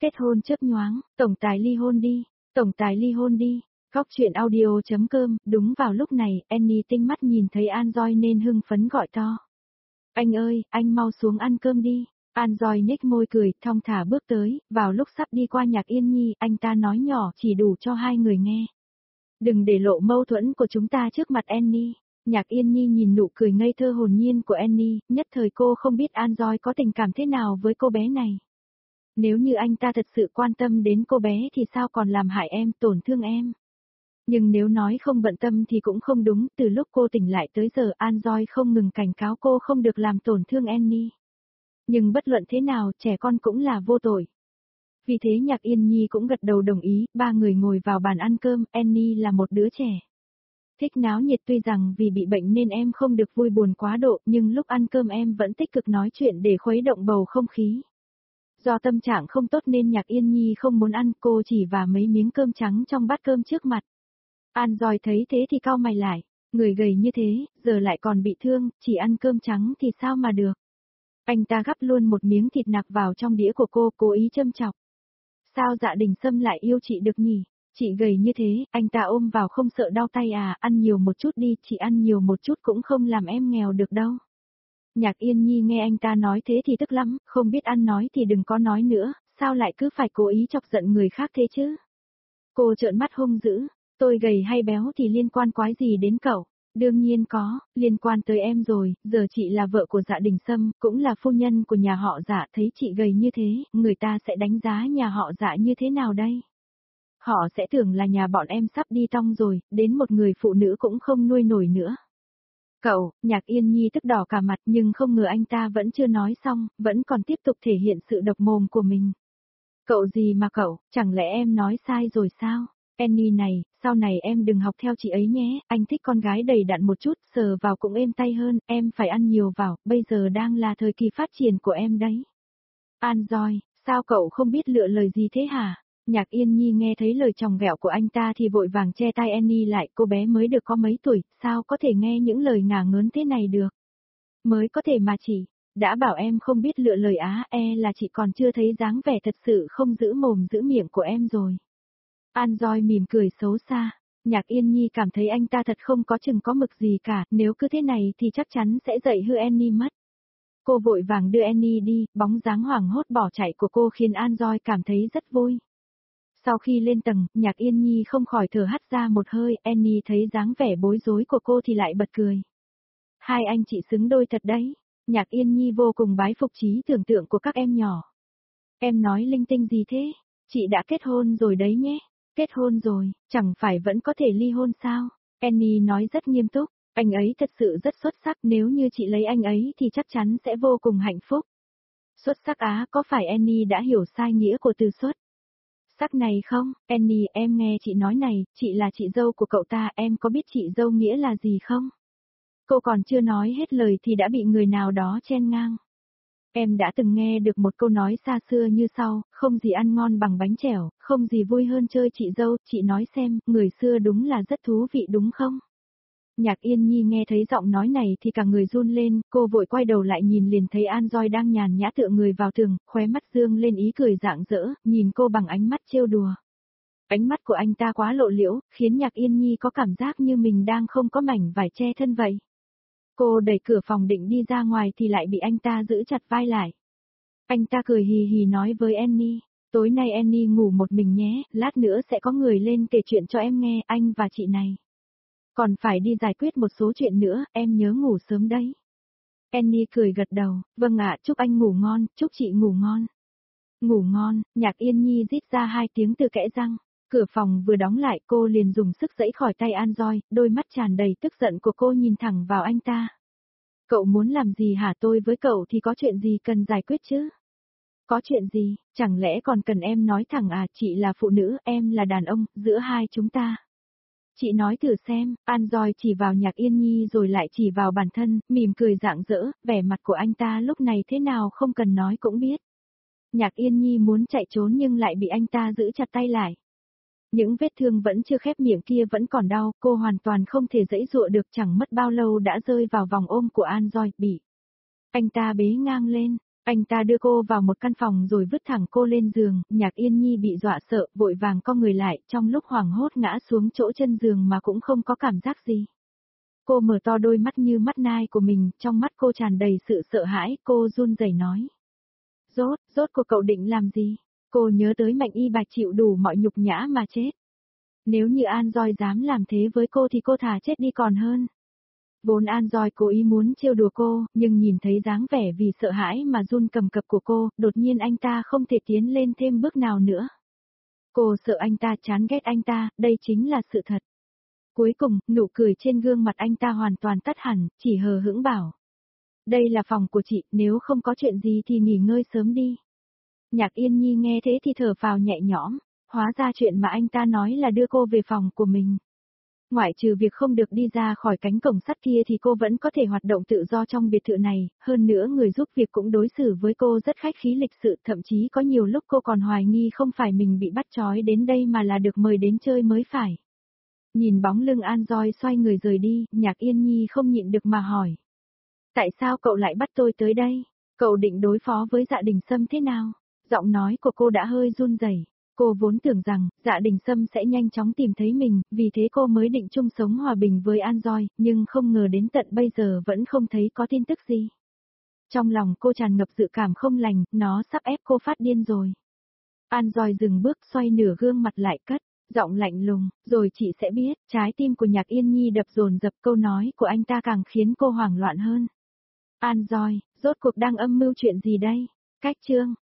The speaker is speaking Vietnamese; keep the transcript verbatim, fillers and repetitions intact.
Kết hôn chớp nhoáng, tổng tài ly hôn đi, tổng tài ly hôn đi. Góc truyện audio.com, đúng vào lúc này, Annie tinh mắt nhìn thấy An Doi nên hưng phấn gọi to. Anh ơi, anh mau xuống ăn cơm đi. An Doi nhếch môi cười, thong thả bước tới, vào lúc sắp đi qua Nhạc Yên Nhi, anh ta nói nhỏ chỉ đủ cho hai người nghe. Đừng để lộ mâu thuẫn của chúng ta trước mặt Annie. Nhạc Yên Nhi nhìn nụ cười ngây thơ hồn nhiên của Annie, nhất thời cô không biết An Doi có tình cảm thế nào với cô bé này. Nếu như anh ta thật sự quan tâm đến cô bé thì sao còn làm hại em, tổn thương em. Nhưng nếu nói không bận tâm thì cũng không đúng, từ lúc cô tỉnh lại tới giờ An Doi không ngừng cảnh cáo cô không được làm tổn thương Annie. Nhưng bất luận thế nào, trẻ con cũng là vô tội. Vì thế Nhạc Yên Nhi cũng gật đầu đồng ý, ba người ngồi vào bàn ăn cơm, Annie là một đứa trẻ. Thích náo nhiệt, tuy rằng vì bị bệnh nên em không được vui buồn quá độ, nhưng lúc ăn cơm em vẫn tích cực nói chuyện để khuấy động bầu không khí. Do tâm trạng không tốt nên Nhạc Yên Nhi không muốn ăn, cô chỉ vả mấy miếng cơm trắng trong bát cơm trước mặt. An Doi thấy thế thì cau mày lại, người gầy như thế, giờ lại còn bị thương, chỉ ăn cơm trắng thì sao mà được. Anh ta gắp luôn một miếng thịt nạc vào trong đĩa của cô, cố ý châm chọc. Sao Dạ Đình Sâm lại yêu chị được nhỉ? Chị gầy như thế, anh ta ôm vào không sợ đau tay à, ăn nhiều một chút đi, chị ăn nhiều một chút cũng không làm em nghèo được đâu. Nhạc Yên Nhi nghe anh ta nói thế thì tức lắm, không biết ăn nói thì đừng có nói nữa, sao lại cứ phải cố ý chọc giận người khác thế chứ? Cô trợn mắt hung dữ, tôi gầy hay béo thì liên quan quái gì đến cậu? Đương nhiên có, liên quan tới em rồi, giờ chị là vợ của Dạ Đình Sâm, cũng là phu nhân của nhà họ Dạ, thấy chị gầy như thế, người ta sẽ đánh giá nhà họ Dạ như thế nào đây? Họ sẽ tưởng là nhà bọn em sắp đi tong rồi, đến một người phụ nữ cũng không nuôi nổi nữa. Cậu, Nhạc Yên Nhi tức đỏ cả mặt nhưng không ngờ anh ta vẫn chưa nói xong, vẫn còn tiếp tục thể hiện sự độc mồm của mình. Cậu gì mà cậu, chẳng lẽ em nói sai rồi sao? Annie này, sau này em đừng học theo chị ấy nhé, anh thích con gái đầy đặn một chút, sờ vào cũng êm tay hơn, em phải ăn nhiều vào, bây giờ đang là thời kỳ phát triển của em đấy. An Doi, sao cậu không biết lựa lời gì thế hả? Nhạc Yên Nhi nghe thấy lời chòng ghẹo của anh ta thì vội vàng che tay Annie lại, cô bé mới được có mấy tuổi, sao có thể nghe những lời ngả ngớn thế này được? Mới có thể mà chị, đã bảo em không biết lựa lời á, e là chị còn chưa thấy dáng vẻ thật sự không giữ mồm giữ miệng của em rồi. An Doi mỉm cười xấu xa, Nhạc Yên Nhi cảm thấy anh ta thật không có chừng có mực gì cả, nếu cứ thế này thì chắc chắn sẽ dạy hư Annie mất. Cô vội vàng đưa Annie đi, bóng dáng hoảng hốt bỏ chạy của cô khiến An Doi cảm thấy rất vui. Sau khi lên tầng, Nhạc Yên Nhi không khỏi thở hắt ra một hơi, Annie thấy dáng vẻ bối rối của cô thì lại bật cười. Hai anh chị xứng đôi thật đấy. Nhạc Yên Nhi vô cùng bái phục trí tưởng tượng của các em nhỏ. Em nói linh tinh gì thế? Chị đã kết hôn rồi đấy nhé. Kết hôn rồi, chẳng phải vẫn có thể ly hôn sao? Annie nói rất nghiêm túc, anh ấy thật sự rất xuất sắc, nếu như chị lấy anh ấy thì chắc chắn sẽ vô cùng hạnh phúc. Xuất sắc á, có phải Annie đã hiểu sai nghĩa của từ xuất sắc này không? Annie, em nghe chị nói này, chị là chị dâu của cậu ta, em có biết chị dâu nghĩa là gì không? Cô còn chưa nói hết lời thì đã bị người nào đó chen ngang. Em đã từng nghe được một câu nói xa xưa như sau, không gì ăn ngon bằng bánh chèo, không gì vui hơn chơi chị dâu, chị nói xem, người xưa đúng là rất thú vị đúng không? Nhạc Yên Nhi nghe thấy giọng nói này thì cả người run lên, cô vội quay đầu lại nhìn liền thấy An Doi đang nhàn nhã tựa người vào tường, khóe mắt dương lên ý cười rạng rỡ, nhìn cô bằng ánh mắt trêu đùa. Ánh mắt của anh ta quá lộ liễu, khiến Nhạc Yên Nhi có cảm giác như mình đang không có mảnh vải che thân vậy. Cô đẩy cửa phòng định đi ra ngoài thì lại bị anh ta giữ chặt vai lại. Anh ta cười hì hì nói với Annie, tối nay Annie ngủ một mình nhé, lát nữa sẽ có người lên kể chuyện cho em nghe, anh và chị này. Còn phải đi giải quyết một số chuyện nữa, em nhớ ngủ sớm đấy. Annie cười gật đầu, vâng ạ, chúc anh ngủ ngon, chúc chị ngủ ngon. Ngủ ngon, Nhạc Yên Nhi rít ra hai tiếng từ kẽ răng. Cửa phòng vừa đóng lại cô liền dùng sức giãy khỏi tay An Doi, đôi mắt tràn đầy tức giận của cô nhìn thẳng vào anh ta. Cậu muốn làm gì hả, tôi với cậu thì có chuyện gì cần giải quyết chứ? Có chuyện gì, chẳng lẽ còn cần em nói thẳng à, chị là phụ nữ, em là đàn ông, giữa hai chúng ta. Chị nói thử xem, An Doi chỉ vào Nhạc Yên Nhi rồi lại chỉ vào bản thân, mỉm cười rạng rỡ, vẻ mặt của anh ta lúc này thế nào không cần nói cũng biết. Nhạc Yên Nhi muốn chạy trốn nhưng lại bị anh ta giữ chặt tay lại. Những vết thương vẫn chưa khép miệng kia vẫn còn đau, cô hoàn toàn không thể giãy giụa được, chẳng mất bao lâu đã rơi vào vòng ôm của An Doi, bị anh ta bế ngang lên. Anh ta đưa cô vào một căn phòng rồi vứt thẳng cô lên giường, Nhạc Yên Nhi bị dọa sợ, vội vàng co người lại, trong lúc hoảng hốt ngã xuống chỗ chân giường mà cũng không có cảm giác gì. Cô mở to đôi mắt như mắt nai của mình, trong mắt cô tràn đầy sự sợ hãi, cô run rẩy nói. Rốt, rốt của cậu định làm gì? Cô nhớ tới Mạnh Y Bạch chịu đủ mọi nhục nhã mà chết. Nếu như An Doi dám làm thế với cô thì cô thà chết đi còn hơn. Vốn An Doi cố ý muốn trêu đùa cô, nhưng nhìn thấy dáng vẻ vì sợ hãi mà run cầm cập của cô, đột nhiên anh ta không thể tiến lên thêm bước nào nữa. Cô sợ anh ta, chán ghét anh ta, đây chính là sự thật. Cuối cùng, nụ cười trên gương mặt anh ta hoàn toàn tắt hẳn, chỉ hờ hững bảo. Đây là phòng của chị, nếu không có chuyện gì thì nghỉ ngơi sớm đi. Nhạc Yên Nhi nghe thế thì thở phào nhẹ nhõm, hóa ra chuyện mà anh ta nói là đưa cô về phòng của mình. Ngoại trừ việc không được đi ra khỏi cánh cổng sắt kia thì cô vẫn có thể hoạt động tự do trong biệt thự này, hơn nữa người giúp việc cũng đối xử với cô rất khách khí lịch sự, thậm chí có nhiều lúc cô còn hoài nghi không phải mình bị bắt trói đến đây mà là được mời đến chơi mới phải. Nhìn bóng lưng An Doi xoay người rời đi, Nhạc Yên Nhi không nhịn được mà hỏi. Tại sao cậu lại bắt tôi tới đây? Cậu định đối phó với Dạ Đình Sâm thế nào? Giọng nói của cô đã hơi run rẩy. Cô vốn tưởng rằng, Dạ Đình Sâm sẽ nhanh chóng tìm thấy mình, vì thế cô mới định chung sống hòa bình với An Doi, nhưng không ngờ đến tận bây giờ vẫn không thấy có tin tức gì. Trong lòng cô tràn ngập dự cảm không lành, nó sắp ép cô phát điên rồi. An Doi dừng bước xoay nửa gương mặt lại cất, giọng lạnh lùng, rồi chị sẽ biết, trái tim của Nhạc Yên Nhi đập dồn dập, câu nói của anh ta càng khiến cô hoảng loạn hơn. An Doi, rốt cuộc đang âm mưu chuyện gì đây? Cách chương